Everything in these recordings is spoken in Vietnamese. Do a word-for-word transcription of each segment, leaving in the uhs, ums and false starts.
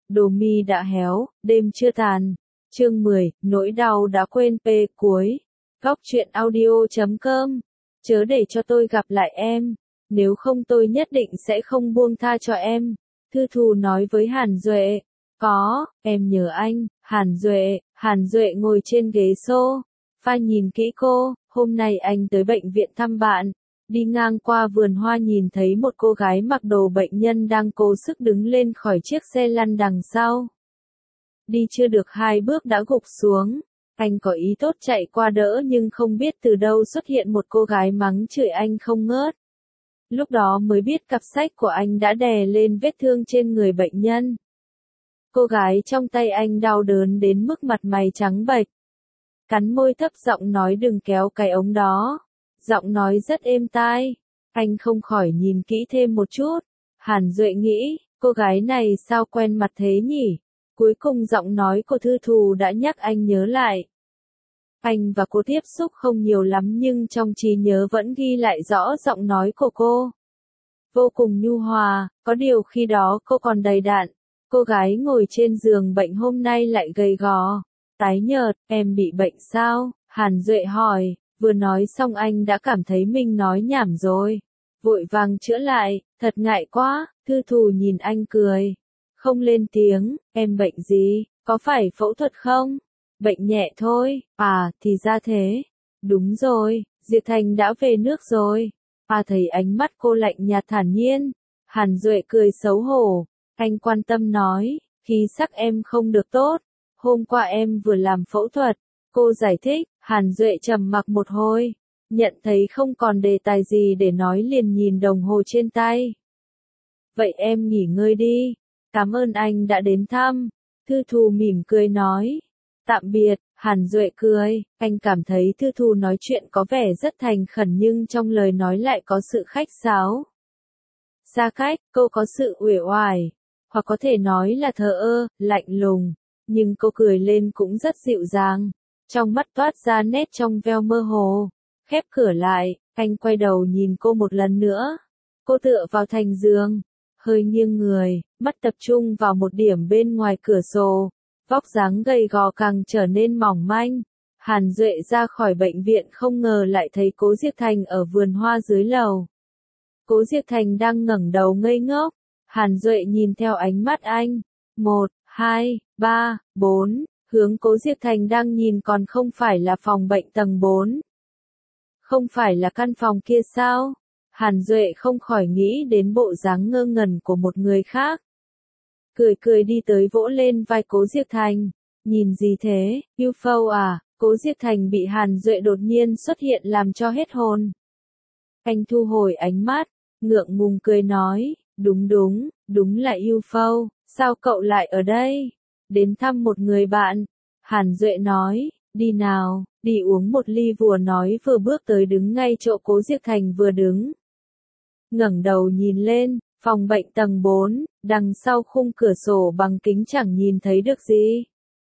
đồ mi đã héo, đêm chưa tàn. Chương mười, nỗi đau đã quên p cuối. Góc truyện audio chấm com. Chớ để cho tôi gặp lại em, nếu không tôi nhất định sẽ không buông tha cho em. Thư Thù nói với Hàn Duệ. Có, em nhớ anh. Hàn Duệ, Hàn Duệ ngồi trên ghế xô. Pha nhìn kỹ cô, hôm nay anh tới bệnh viện thăm bạn. Đi ngang qua vườn hoa nhìn thấy một cô gái mặc đồ bệnh nhân đang cố sức đứng lên khỏi chiếc xe lăn đằng sau. Đi chưa được hai bước đã gục xuống. Anh có ý tốt chạy qua đỡ nhưng không biết từ đâu xuất hiện một cô gái mắng chửi anh không ngớt. Lúc đó mới biết cặp sách của anh đã đè lên vết thương trên người bệnh nhân. Cô gái trong tay anh đau đớn đến mức mặt mày trắng bệch. Cắn môi thấp giọng nói đừng kéo cái ống đó. Giọng nói rất êm tai. Anh không khỏi nhìn kỹ thêm một chút. Hàn Duệ nghĩ, cô gái này sao quen mặt thế nhỉ? Cuối cùng giọng nói của Thư Thù đã nhắc anh nhớ lại. Anh và cô tiếp xúc không nhiều lắm nhưng trong trí nhớ vẫn ghi lại rõ giọng nói của cô. Vô cùng nhu hòa, có điều khi đó cô còn đầy đặn. Cô gái ngồi trên giường bệnh hôm nay lại gầy gò, tái nhợt. Em bị bệnh sao? Hàn Duệ hỏi. Vừa nói xong anh đã cảm thấy mình nói nhảm rồi. Vội vàng chữa lại, thật ngại quá. Thư Thù nhìn anh cười. Không lên tiếng, em bệnh gì, có phải phẫu thuật không? Bệnh nhẹ thôi. À, thì ra thế. Đúng rồi, Diệp Thành đã về nước rồi. À, thấy ánh mắt cô lạnh nhạt thản nhiên. Hàn Duệ cười xấu hổ. Anh quan tâm nói, khí sắc em không được tốt. Hôm qua em vừa làm phẫu thuật. Cô giải thích. Hàn Duệ trầm mặc một hồi. Nhận thấy không còn đề tài gì để nói liền nhìn đồng hồ trên tay. Vậy em nghỉ ngơi đi. Cảm ơn anh đã đến thăm. Thư Thù mỉm cười nói. Tạm biệt. Hàn Duệ cười. Anh cảm thấy Thư Thù nói chuyện có vẻ rất thành khẩn nhưng trong lời nói lại có sự khách sáo. Xa cách, cô có sự uể oải. Hoặc có thể nói là thờ ơ, lạnh lùng. Nhưng cô cười lên cũng rất dịu dàng. Trong mắt toát ra nét trong veo mơ hồ. Khép cửa lại, anh quay đầu nhìn cô một lần nữa. Cô tựa vào thành giường. Hơi nghiêng người, mắt tập trung vào một điểm bên ngoài cửa sổ. Vóc dáng gầy gò càng trở nên mỏng manh. Hàn Duệ ra khỏi bệnh viện không ngờ lại thấy Cố Diệp Thành ở vườn hoa dưới lầu. Cố Diệp Thành đang ngẩng đầu ngây ngốc. Hàn Duệ nhìn theo ánh mắt anh. Một, hai, ba, bốn. Hướng Cố Diệp Thành đang nhìn còn không phải là phòng bệnh tầng bốn. Không phải là căn phòng kia sao? Hàn Duệ không khỏi nghĩ đến bộ dáng ngơ ngẩn của một người khác. Cười cười đi tới vỗ lên vai Cố Diệp Thành. Nhìn gì thế, u ép ô à? Cố Diệp Thành bị Hàn Duệ đột nhiên xuất hiện làm cho hết hồn. Anh thu hồi ánh mắt, ngượng ngùng cười nói, đúng đúng, đúng là u ép ô, sao cậu lại ở đây? Đến thăm một người bạn. Hàn Duệ nói, đi nào, đi uống một ly vừa nói vừa bước tới đứng ngay chỗ Cố Diệp Thành vừa đứng. Ngẩng đầu nhìn lên, phòng bệnh tầng bốn, đằng sau khung cửa sổ bằng kính chẳng nhìn thấy được gì.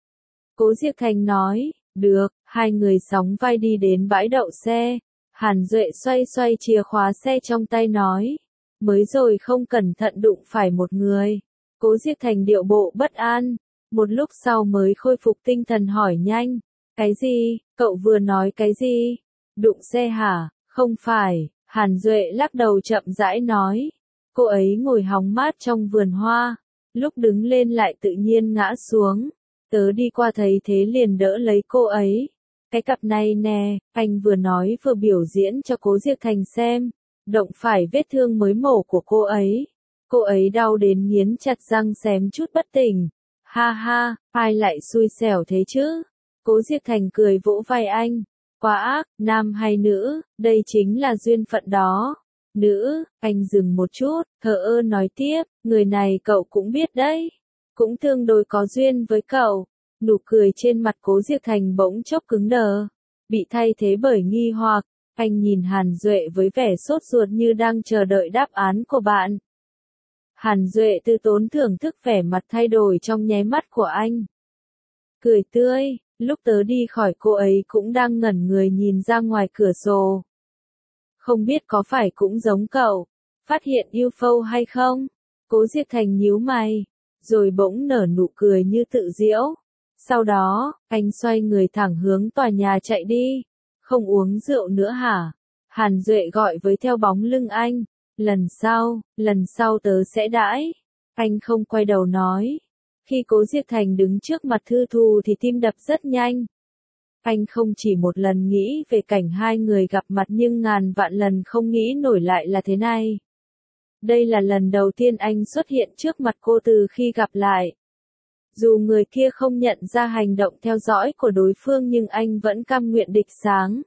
Cố Diệp Thành nói, được, hai người sóng vai đi đến bãi đậu xe. Hàn Duệ xoay xoay chìa khóa xe trong tay nói, mới rồi không cẩn thận đụng phải một người. Cố Diệp Thành điệu bộ bất an, một lúc sau mới khôi phục tinh thần hỏi nhanh, cái gì, cậu vừa nói cái gì? Đụng xe hả? Không phải. Hàn Duệ lắc đầu chậm rãi nói. Cô ấy ngồi hóng mát trong vườn hoa. Lúc đứng lên lại tự nhiên ngã xuống. Tớ đi qua thấy thế liền đỡ lấy cô ấy. Cái cặp này nè, anh vừa nói vừa biểu diễn cho Cố Diệp Thành xem. Động phải vết thương mới mổ của cô ấy. Cô ấy đau đến nghiến chặt răng xém chút bất tỉnh. Ha ha, ai lại xui xẻo thế chứ? Cố Diệp Thành cười vỗ vai anh. Quá ác, nam hay nữ, đây chính là duyên phận đó. Nữ, anh dừng một chút, thờ ơ nói tiếp, người này cậu cũng biết đấy. Cũng tương đối có duyên với cậu. Nụ cười trên mặt Cố Diệp Thành bỗng chốc cứng đờ. Bị thay thế bởi nghi hoặc, anh nhìn Hàn Duệ với vẻ sốt ruột như đang chờ đợi đáp án của bạn. Hàn Duệ tư tốn thưởng thức vẻ mặt thay đổi trong nháy mắt của anh. Cười tươi. Lúc tớ đi khỏi cô ấy cũng đang ngẩn người nhìn ra ngoài cửa sổ. Không biết có phải cũng giống cậu, phát hiện u ép ô hay không? Cố Diệp Thành nhíu mày. rồi bỗng nở nụ cười như tự giễu. Sau đó, anh xoay người thẳng hướng tòa nhà chạy đi. Không uống rượu nữa hả? Hàn Duệ gọi với theo bóng lưng anh. Lần sau, lần sau tớ sẽ đãi. Anh không quay đầu nói. Khi Cố Diệp Thành đứng trước mặt Thư Thù thì tim đập rất nhanh. Anh không chỉ một lần nghĩ về cảnh hai người gặp mặt nhưng ngàn vạn lần không nghĩ nổi lại là thế này. Đây là lần đầu tiên anh xuất hiện trước mặt cô từ khi gặp lại. Dù người kia không nhận ra hành động theo dõi của đối phương nhưng anh vẫn cam nguyện địch sáng.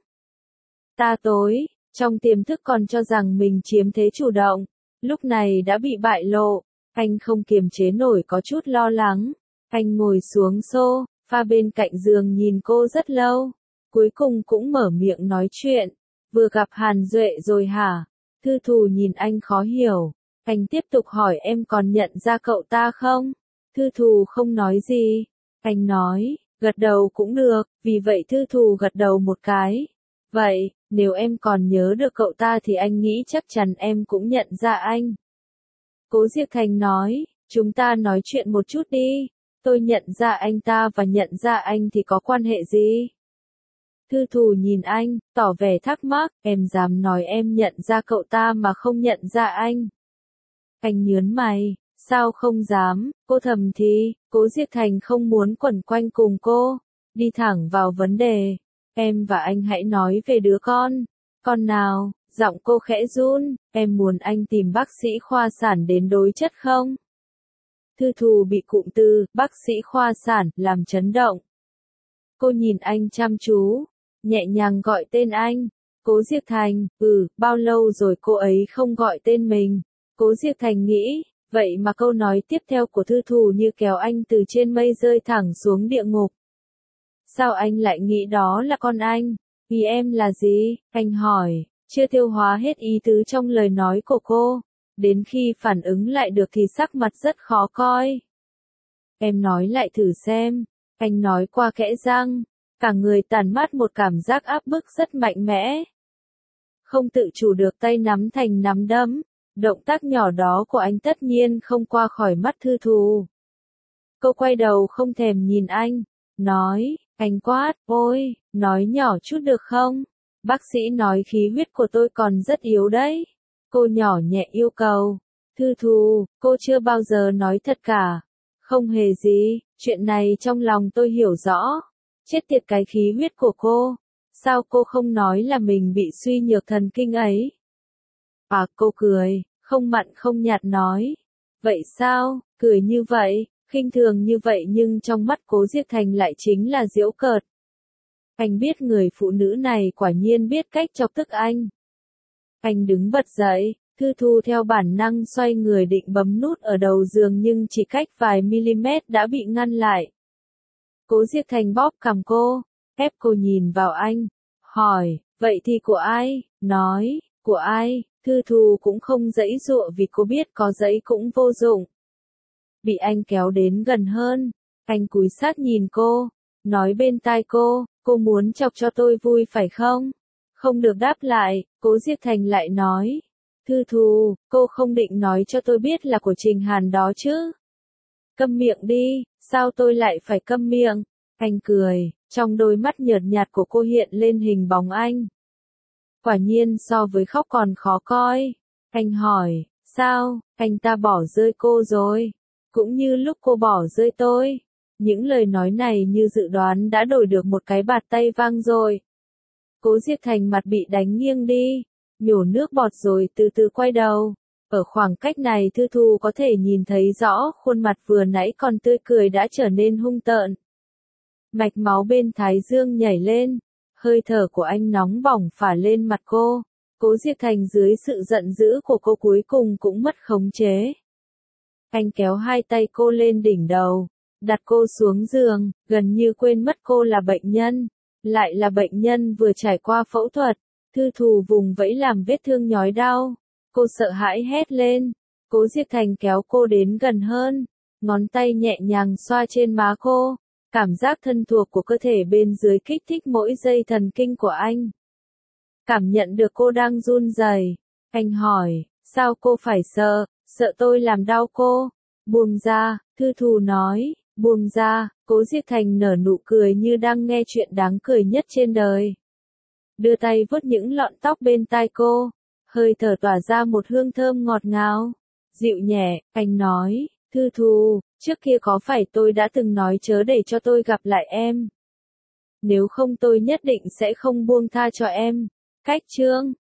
Ta tối, trong tiềm thức còn cho rằng mình chiếm thế chủ động, lúc này đã bị bại lộ, anh không kiềm chế nổi có chút lo lắng. Anh ngồi xuống sofa bên cạnh giường nhìn cô rất lâu, cuối cùng cũng mở miệng nói chuyện. Vừa gặp Hàn Duệ rồi hả? Thư Thù nhìn anh khó hiểu. Anh tiếp tục hỏi em còn nhận ra cậu ta không? Thư Thù không nói gì. Anh nói, gật đầu cũng được, vì vậy Thư Thù gật đầu một cái. Vậy, nếu em còn nhớ được cậu ta thì anh nghĩ chắc chắn em cũng nhận ra anh. Cố Diệp Thành nói, chúng ta nói chuyện một chút đi. Tôi nhận ra anh ta và nhận ra anh thì có quan hệ gì? Thư Thù nhìn anh, tỏ vẻ thắc mắc, em dám nói em nhận ra cậu ta mà không nhận ra anh. Anh nhớn mày, sao không dám, cô thầm thì, Cố Diệp Thành không muốn quẩn quanh cùng cô, đi thẳng vào vấn đề. Em và anh hãy nói về đứa con. Con nào? Giọng cô khẽ run, em muốn anh tìm bác sĩ khoa sản đến đối chất không? Thư Thù bị cụm từ, bác sĩ khoa sản, làm chấn động. Cô nhìn anh chăm chú, nhẹ nhàng gọi tên anh. Cố Diệp Thành, ừ, bao lâu rồi cô ấy không gọi tên mình. Cố Diệp Thành nghĩ, vậy mà câu nói tiếp theo của Thư Thù như kéo anh từ trên mây rơi thẳng xuống địa ngục. Sao anh lại nghĩ đó là con anh? Vì em là gì? Anh hỏi, chưa tiêu hóa hết ý tứ trong lời nói của cô. Đến khi phản ứng lại được thì sắc mặt rất khó coi. Em nói lại thử xem. Anh nói qua kẽ răng. Cả người tản mát một cảm giác áp bức rất mạnh mẽ. Không tự chủ được tay nắm thành nắm đấm. Động tác nhỏ đó của anh tất nhiên không qua khỏi mắt Thư Thù. Cô quay đầu không thèm nhìn anh. Nói, anh quát, ôi, nói nhỏ chút được không? Bác sĩ nói khí huyết của tôi còn rất yếu đấy. Cô nhỏ nhẹ yêu cầu. Thư Thù, cô chưa bao giờ nói thật cả. Không hề gì, chuyện này trong lòng tôi hiểu rõ. Chết tiệt cái khí huyết của cô. Sao cô không nói là mình bị suy nhược thần kinh ấy? À, cô cười, không mặn không nhạt nói. Vậy sao, cười như vậy, khinh thường như vậy nhưng trong mắt Cố Diệp Thành lại chính là giễu cợt. Anh biết người phụ nữ này quả nhiên biết cách chọc tức anh. Anh đứng bật dậy, Thư Thù theo bản năng xoay người định bấm nút ở đầu giường nhưng chỉ cách vài mm đã bị ngăn lại. Cố Diệp Thành bóp cằm cô, ép cô nhìn vào anh, hỏi, vậy thì của ai? Nói, của ai? Thư Thù cũng không giãy giụa vì cô biết có giãy cũng vô dụng. Bị anh kéo đến gần hơn, anh cúi sát nhìn cô, nói bên tai cô, cô muốn chọc cho tôi vui phải không? Không được đáp lại, Cố Diệp Thành lại nói. Thư Thù, cô không định nói cho tôi biết là của Trình Hàn đó chứ? Câm miệng đi, sao tôi lại phải câm miệng? Anh cười, trong đôi mắt nhợt nhạt của cô hiện lên hình bóng anh. Quả nhiên so với khóc còn khó coi. Anh hỏi, sao, anh ta bỏ rơi cô rồi? Cũng như lúc cô bỏ rơi tôi. Những lời nói này như dự đoán đã đổi được một cái bạt tay vang rồi. Cố Diệp Thành mặt bị đánh nghiêng đi, nhổ nước bọt rồi từ từ quay đầu. Ở khoảng cách này Thư Thù có thể nhìn thấy rõ khuôn mặt vừa nãy còn tươi cười đã trở nên hung tợn. Mạch máu bên thái dương nhảy lên, hơi thở của anh nóng bỏng phả lên mặt cô. Cố Diệp Thành dưới sự giận dữ của cô cuối cùng cũng mất khống chế. Anh kéo hai tay cô lên đỉnh đầu, đặt cô xuống giường, gần như quên mất cô là bệnh nhân, lại là bệnh nhân vừa trải qua phẫu thuật. Thư Thù vùng vẫy làm vết thương nhói đau. Cô sợ hãi hét lên. Cố Diệp Thành kéo cô đến gần hơn, ngón tay nhẹ nhàng xoa trên má cô. Cảm giác thân thuộc của cơ thể bên dưới kích thích mỗi dây thần kinh của anh. Cảm nhận được cô đang run rẩy, anh hỏi, sao cô phải sợ, sợ tôi làm đau cô? Buông ra, Thư Thù nói, buông ra, Cố Diệp Thành nở nụ cười như đang nghe chuyện đáng cười nhất trên đời. Đưa tay vuốt những lọn tóc bên tai cô, hơi thở tỏa ra một hương thơm ngọt ngào, dịu nhẹ, anh nói, Thư Thù, trước kia có phải tôi đã từng nói chớ để cho tôi gặp lại em? Nếu không tôi nhất định sẽ không buông tha cho em. Cách chương